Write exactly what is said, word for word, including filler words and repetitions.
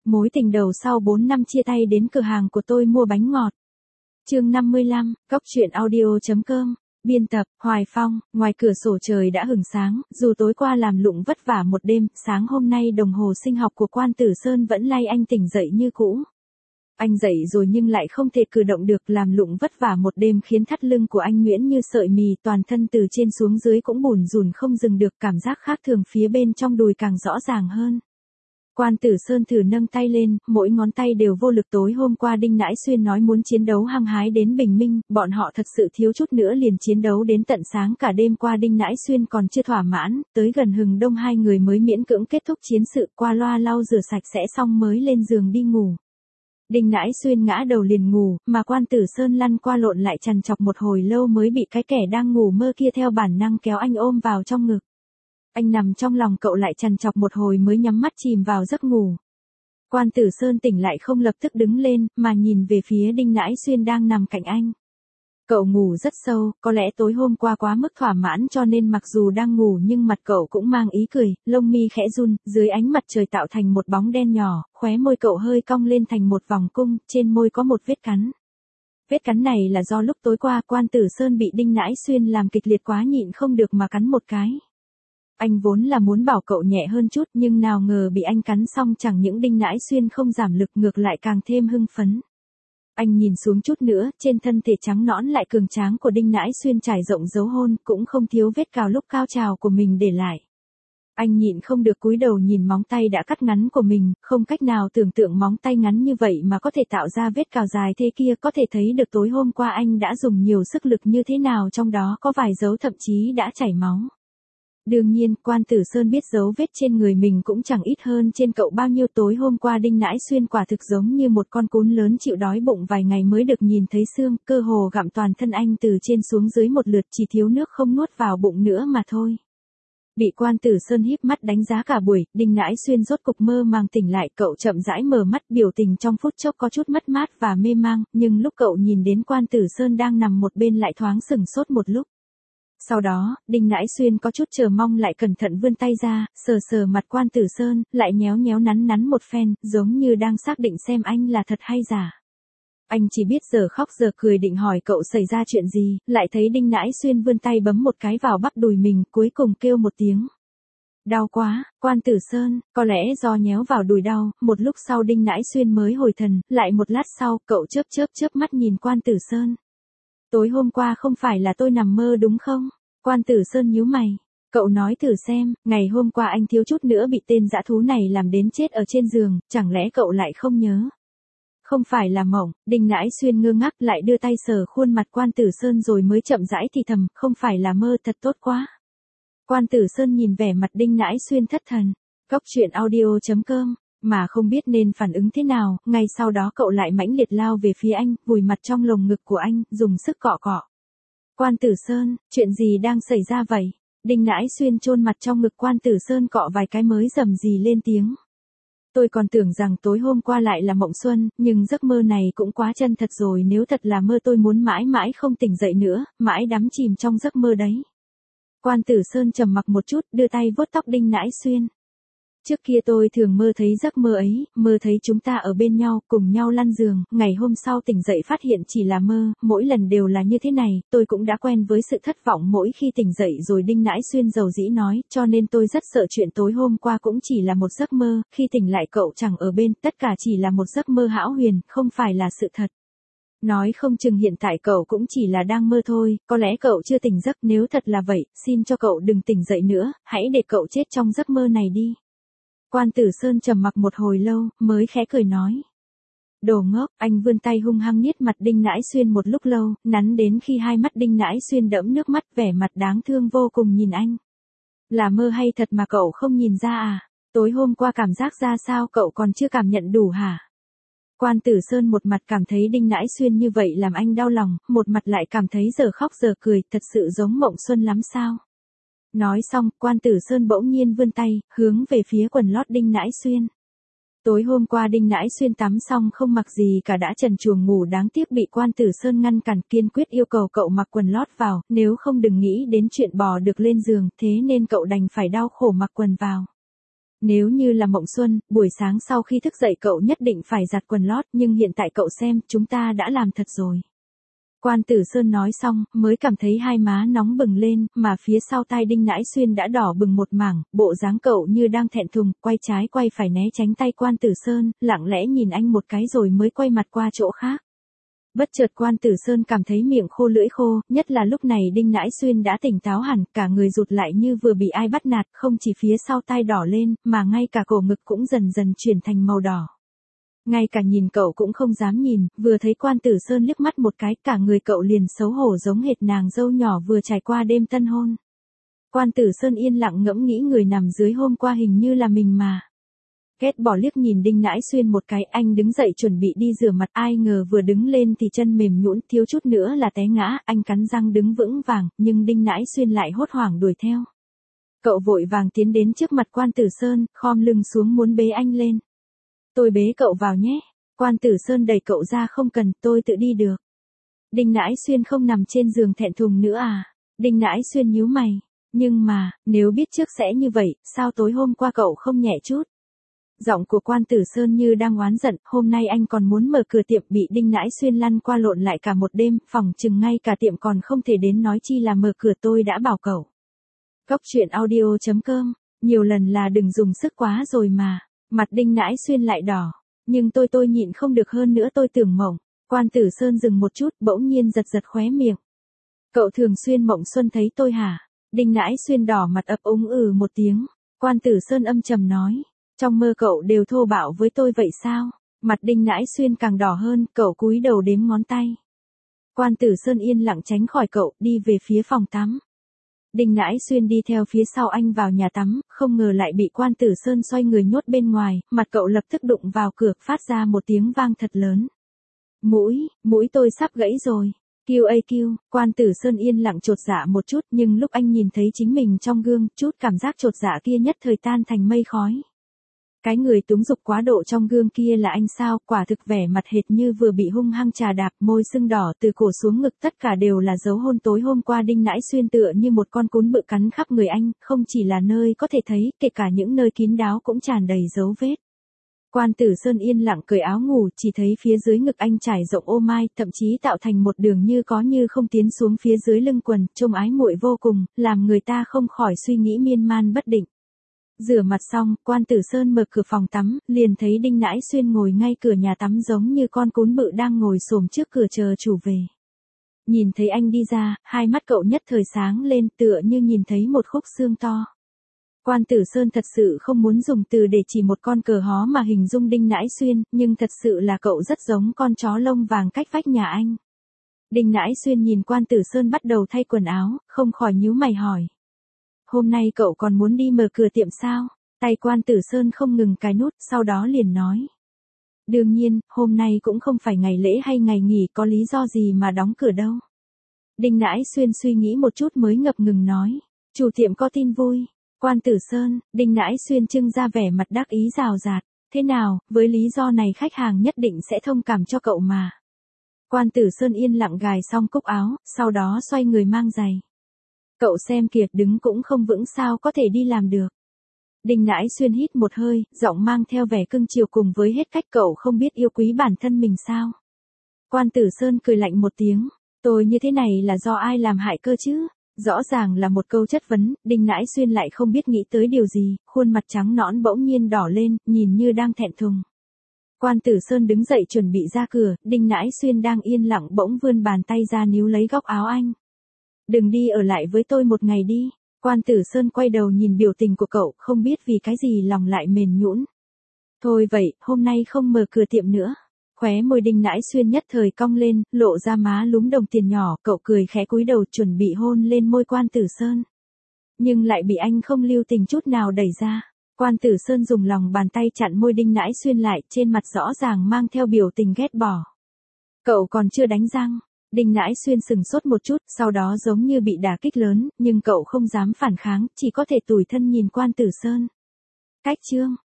mối tình đầu sau bốn năm chia tay đến cửa hàng của tôi mua bánh ngọt. Chương năm mươi lăm, Cốc truyện audio.com, biên tập, Hoài Phong. Ngoài cửa sổ trời đã hửng sáng, dù tối qua làm lụng vất vả một đêm, sáng hôm nay đồng hồ sinh học của Quan Tử Sơn vẫn lay anh tỉnh dậy như cũ. Anh dậy rồi nhưng lại không thể cử động được, làm lụng vất vả một đêm khiến thắt lưng của anh nhuyễn như sợi mì, toàn thân từ trên xuống dưới cũng bủn rủn không dừng được, cảm giác khác thường phía bên trong đùi càng rõ ràng hơn. Quan Tử Sơn thử nâng tay lên, mỗi ngón tay đều vô lực. Tối hôm qua Đinh Nãi Xuyên nói muốn chiến đấu hăng hái đến bình minh, bọn họ thật sự thiếu chút nữa liền chiến đấu đến tận sáng. Cả đêm qua Đinh Nãi Xuyên còn chưa thỏa mãn, tới gần hừng đông hai người mới miễn cưỡng kết thúc chiến sự, qua loa lau rửa sạch sẽ xong mới lên giường đi ngủ. Đinh Nãi Xuyên ngã đầu liền ngủ, mà Quan Tử Sơn lăn qua lộn lại trằn trọc một hồi lâu mới bị cái kẻ đang ngủ mơ kia theo bản năng kéo anh ôm vào trong ngực. Anh nằm trong lòng cậu lại trằn trọc một hồi mới nhắm mắt chìm vào giấc ngủ. Quan Tử Sơn tỉnh lại không lập tức đứng lên, mà nhìn về phía Đinh Nãi Xuyên đang nằm cạnh anh. Cậu ngủ rất sâu, có lẽ tối hôm qua quá mức thỏa mãn cho nên mặc dù đang ngủ nhưng mặt cậu cũng mang ý cười, lông mi khẽ run, dưới ánh mặt trời tạo thành một bóng đen nhỏ, khóe môi cậu hơi cong lên thành một vòng cung, trên môi có một vết cắn. Vết cắn này là do lúc tối qua Quan Tử Sơn bị Đinh Nãi Xuyên làm kịch liệt quá nhịn không được mà cắn một cái. Anh vốn là muốn bảo cậu nhẹ hơn chút nhưng nào ngờ bị anh cắn xong chẳng những Đinh Nãi Xuyên không giảm lực ngược lại càng thêm hưng phấn. Anh nhìn xuống chút nữa, trên thân thể trắng nõn lại cường tráng của Đinh Nãi Xuyên trải rộng dấu hôn, cũng không thiếu vết cào lúc cao trào của mình để lại. Anh nhịn không được cúi đầu nhìn móng tay đã cắt ngắn của mình, không cách nào tưởng tượng móng tay ngắn như vậy mà có thể tạo ra vết cào dài thế kia, có thể thấy được tối hôm qua anh đã dùng nhiều sức lực như thế nào, trong đó có vài dấu thậm chí đã chảy máu. Đương nhiên, Quan Tử Sơn biết dấu vết trên người mình cũng chẳng ít hơn trên cậu bao nhiêu. Tối hôm qua Đinh Nãi Xuyên quả thực giống như một con cún lớn chịu đói bụng vài ngày mới được nhìn thấy xương, cơ hồ gặm toàn thân anh từ trên xuống dưới một lượt, chỉ thiếu nước không nuốt vào bụng nữa mà thôi. Bị Quan Tử Sơn híp mắt đánh giá cả buổi, Đinh Nãi Xuyên rốt cục mơ màng tỉnh lại, cậu chậm rãi mở mắt, biểu tình trong phút chốc có chút mất mát và mê mang, nhưng lúc cậu nhìn đến Quan Tử Sơn đang nằm một bên lại thoáng sửng sốt một lúc. Sau đó, Đinh Nãi Xuyên có chút chờ mong lại cẩn thận vươn tay ra, sờ sờ mặt Quan Tử Sơn, lại nhéo nhéo nắn nắn một phen, giống như đang xác định xem anh là thật hay giả. Anh chỉ biết giờ khóc giờ cười định hỏi cậu xảy ra chuyện gì, lại thấy Đinh Nãi Xuyên vươn tay bấm một cái vào bắp đùi mình, cuối cùng kêu một tiếng. Đau quá, Quan Tử Sơn, có lẽ do nhéo vào đùi đau, một lúc sau Đinh Nãi Xuyên mới hồi thần, lại một lát sau, cậu chớp chớp chớp mắt nhìn Quan Tử Sơn. Tối hôm qua không phải là tôi nằm mơ đúng không? Quan Tử Sơn nhíu mày. Cậu nói thử xem, ngày hôm qua anh thiếu chút nữa bị tên dã thú này làm đến chết ở trên giường, chẳng lẽ cậu lại không nhớ? Không phải là mộng. Đinh Nãi Xuyên ngơ ngác lại đưa tay sờ khuôn mặt Quan Tử Sơn rồi mới chậm rãi thì thầm, không phải là mơ, thật tốt quá. Quan Tử Sơn nhìn vẻ mặt Đinh Nãi Xuyên thất thần. Cốc truyện audio.com, mà không biết nên phản ứng thế nào, ngay sau đó cậu lại mãnh liệt lao về phía anh, vùi mặt trong lồng ngực của anh, dùng sức cọ cọ. Quan Tử Sơn, chuyện gì đang xảy ra vậy? Đinh Nãi Xuyên chôn mặt trong ngực Quan Tử Sơn cọ vài cái mới rầm rì lên tiếng. Tôi còn tưởng rằng tối hôm qua lại là mộng xuân, nhưng giấc mơ này cũng quá chân thật rồi, nếu thật là mơ tôi muốn mãi mãi không tỉnh dậy nữa, mãi đắm chìm trong giấc mơ đấy. Quan Tử Sơn trầm mặc một chút, đưa tay vuốt tóc Đinh Nãi Xuyên. Trước kia tôi thường mơ thấy giấc mơ ấy, mơ thấy chúng ta ở bên nhau, cùng nhau lăn giường, ngày hôm sau tỉnh dậy phát hiện chỉ là mơ, mỗi lần đều là như thế này, tôi cũng đã quen với sự thất vọng mỗi khi tỉnh dậy rồi. Đinh Nãi Xuyên dầu dĩ nói, cho nên tôi rất sợ chuyện tối hôm qua cũng chỉ là một giấc mơ, khi tỉnh lại cậu chẳng ở bên, tất cả chỉ là một giấc mơ hão huyền, không phải là sự thật. Nói không chừng hiện tại cậu cũng chỉ là đang mơ thôi, có lẽ cậu chưa tỉnh giấc, nếu thật là vậy, xin cho cậu đừng tỉnh dậy nữa, hãy để cậu chết trong giấc mơ này đi. Quan Tử Sơn trầm mặc một hồi lâu, mới khẽ cười nói. Đồ ngốc, anh vươn tay hung hăng niết mặt Đinh Nãi Xuyên một lúc lâu, nắn đến khi hai mắt Đinh Nãi Xuyên đẫm nước mắt, vẻ mặt đáng thương vô cùng nhìn anh. Là mơ hay thật mà cậu không nhìn ra à? Tối hôm qua cảm giác ra sao cậu còn chưa cảm nhận đủ hả? Quan Tử Sơn một mặt cảm thấy Đinh Nãi Xuyên như vậy làm anh đau lòng, một mặt lại cảm thấy giờ khóc giờ cười, thật sự giống mộng xuân lắm sao? Nói xong, Quan Tử Sơn bỗng nhiên vươn tay, hướng về phía quần lót Đinh Nãi Xuyên. Tối hôm qua Đinh Nãi Xuyên tắm xong không mặc gì cả đã trần truồng ngủ, đáng tiếc bị Quan Tử Sơn ngăn cản, kiên quyết yêu cầu cậu mặc quần lót vào, nếu không đừng nghĩ đến chuyện bò được lên giường, thế nên cậu đành phải đau khổ mặc quần vào. Nếu như là Mộng Xuân, buổi sáng sau khi thức dậy cậu nhất định phải giặt quần lót, nhưng hiện tại cậu xem, chúng ta đã làm thật rồi. Quan Tử Sơn nói xong, mới cảm thấy hai má nóng bừng lên, mà phía sau tai Đinh Nãi Xuyên đã đỏ bừng một mảng, bộ dáng cậu như đang thẹn thùng, quay trái quay phải né tránh tay Quan Tử Sơn, lặng lẽ nhìn anh một cái rồi mới quay mặt qua chỗ khác. Bất chợt Quan Tử Sơn cảm thấy miệng khô lưỡi khô, nhất là lúc này Đinh Nãi Xuyên đã tỉnh táo hẳn, cả người rụt lại như vừa bị ai bắt nạt, không chỉ phía sau tai đỏ lên, mà ngay cả cổ ngực cũng dần dần chuyển thành màu đỏ. Ngay cả nhìn cậu cũng không dám nhìn, vừa thấy Quan Tử Sơn liếc mắt một cái, cả người cậu liền xấu hổ giống hệt nàng dâu nhỏ vừa trải qua đêm tân hôn. Quan Tử Sơn yên lặng ngẫm nghĩ người nằm dưới hôm qua hình như là mình mà. Ghét bỏ liếc nhìn Đinh Nãi Xuyên một cái, anh đứng dậy chuẩn bị đi rửa mặt, ai ngờ vừa đứng lên thì chân mềm nhũn, thiếu chút nữa là té ngã, anh cắn răng đứng vững vàng, nhưng Đinh Nãi Xuyên lại hốt hoảng đuổi theo. Cậu vội vàng tiến đến trước mặt Quan Tử Sơn, khom lưng xuống muốn bế anh lên. Tôi bế cậu vào nhé. Quan Tử Sơn đẩy cậu ra, không cần, tôi tự đi được. Đinh Nãi Xuyên không nằm trên giường thẹn thùng nữa à? Đinh Nãi Xuyên nhíu mày. Nhưng mà, nếu biết trước sẽ như vậy, sao tối hôm qua cậu không nhẹ chút? Giọng của Quan Tử Sơn như đang oán giận, hôm nay anh còn muốn mở cửa tiệm bị Đinh Nãi Xuyên lăn qua lộn lại cả một đêm, phòng chừng ngay cả tiệm còn không thể đến nói chi là mở cửa, tôi đã bảo cậu. Góc truyện audio chấm com, nhiều lần là đừng dùng sức quá rồi mà. Mặt Đinh Nãi Xuyên lại đỏ. Nhưng tôi tôi nhịn không được, hơn nữa tôi tưởng Mộng. Quan Tử Sơn dừng một chút, bỗng nhiên giật giật khóe miệng. Cậu thường xuyên mộng xuân thấy tôi hả? Đinh Nãi Xuyên đỏ mặt ấp úng ừ một tiếng. Quan Tử Sơn âm trầm nói. Trong mơ cậu đều thô bạo với tôi vậy sao? Mặt Đinh Nãi Xuyên càng đỏ hơn, cậu cúi đầu đếm ngón tay. Quan Tử Sơn yên lặng tránh khỏi cậu, đi về phía phòng tắm. Đinh Nãi Xuyên đi theo phía sau anh vào nhà tắm, không ngờ lại bị Quan Tử Sơn xoay người nhốt bên ngoài, mặt cậu lập tức đụng vào cửa, phát ra một tiếng vang thật lớn. Mũi, mũi tôi sắp gãy rồi. Kêu ây kêu, Quan Tử Sơn yên lặng chột dạ một chút, nhưng lúc anh nhìn thấy chính mình trong gương, chút cảm giác chột dạ kia nhất thời tan thành mây khói. Cái người túng dục quá độ trong gương kia là anh sao? Quả thực vẻ mặt hệt như vừa bị hung hăng trà đạp, môi sưng đỏ từ cổ xuống ngực, tất cả đều là dấu hôn tối hôm qua Đinh Nãi Xuyên tựa như một con cún bự cắn khắp người anh, không chỉ là nơi có thể thấy, kể cả những nơi kín đáo cũng tràn đầy dấu vết. Quan Tử Sơn yên lặng cởi áo ngủ, chỉ thấy phía dưới ngực anh trải rộng ô mai, thậm chí tạo thành một đường như có như không tiến xuống phía dưới lưng quần, trông ái muội vô cùng, làm người ta không khỏi suy nghĩ miên man bất định. Rửa mặt xong, Quan Tử Sơn mở cửa phòng tắm, liền thấy Đinh Nãi Xuyên ngồi ngay cửa nhà tắm giống như con cún bự đang ngồi xổm trước cửa chờ chủ về. Nhìn thấy anh đi ra, hai mắt cậu nhất thời sáng lên, tựa như nhìn thấy một khúc xương to. Quan Tử Sơn thật sự không muốn dùng từ để chỉ một con cờ hó mà hình dung Đinh Nãi Xuyên, nhưng thật sự là cậu rất giống con chó lông vàng cách vách nhà anh. Đinh Nãi Xuyên nhìn Quan Tử Sơn bắt đầu thay quần áo, không khỏi nhíu mày hỏi. Hôm nay cậu còn muốn đi mở cửa tiệm sao? Tay Quan Tử Sơn không ngừng cài nút, sau đó liền nói. Đương nhiên, hôm nay cũng không phải ngày lễ hay ngày nghỉ, có lý do gì mà đóng cửa đâu. Đinh Nãi Xuyên suy nghĩ một chút mới ngập ngừng nói. Chủ tiệm có tin vui. Quan Tử Sơn, Đinh Nãi Xuyên trưng ra vẻ mặt đắc ý rào rạt. Thế nào, với lý do này khách hàng nhất định sẽ thông cảm cho cậu mà. Quan Tử Sơn yên lặng gài xong cúc áo, sau đó xoay người mang giày. Cậu xem kìa, đứng cũng không vững sao có thể đi làm được. Đinh Nãi Xuyên hít một hơi, giọng mang theo vẻ cưng chiều cùng với hết cách, cậu không biết yêu quý bản thân mình sao? Quan Tử Sơn cười lạnh một tiếng. Tôi như thế này là do ai làm hại cơ chứ? Rõ ràng là một câu chất vấn, Đinh Nãi Xuyên lại không biết nghĩ tới điều gì, khuôn mặt trắng nõn bỗng nhiên đỏ lên, nhìn như đang thẹn thùng. Quan Tử Sơn đứng dậy chuẩn bị ra cửa, Đinh Nãi Xuyên đang yên lặng bỗng vươn bàn tay ra níu lấy góc áo anh. Đừng đi, ở lại với tôi một ngày đi. Quan Tử Sơn quay đầu nhìn biểu tình của cậu, không biết vì cái gì lòng lại mềm nhũn. Thôi vậy, hôm nay không mở cửa tiệm nữa. Khóe môi Đinh Nãi Xuyên nhất thời cong lên, lộ ra má lúm đồng tiền nhỏ, cậu cười khẽ cúi đầu chuẩn bị hôn lên môi Quan Tử Sơn. Nhưng lại bị anh không lưu tình chút nào đẩy ra. Quan Tử Sơn dùng lòng bàn tay chặn môi Đinh Nãi Xuyên lại, trên mặt rõ ràng mang theo biểu tình ghét bỏ. Cậu còn chưa đánh răng. Đinh Nãi Xuyên sừng sốt một chút, sau đó giống như bị đả kích lớn, nhưng cậu không dám phản kháng, chỉ có thể tủi thân nhìn Quan Tử Sơn. Cách chương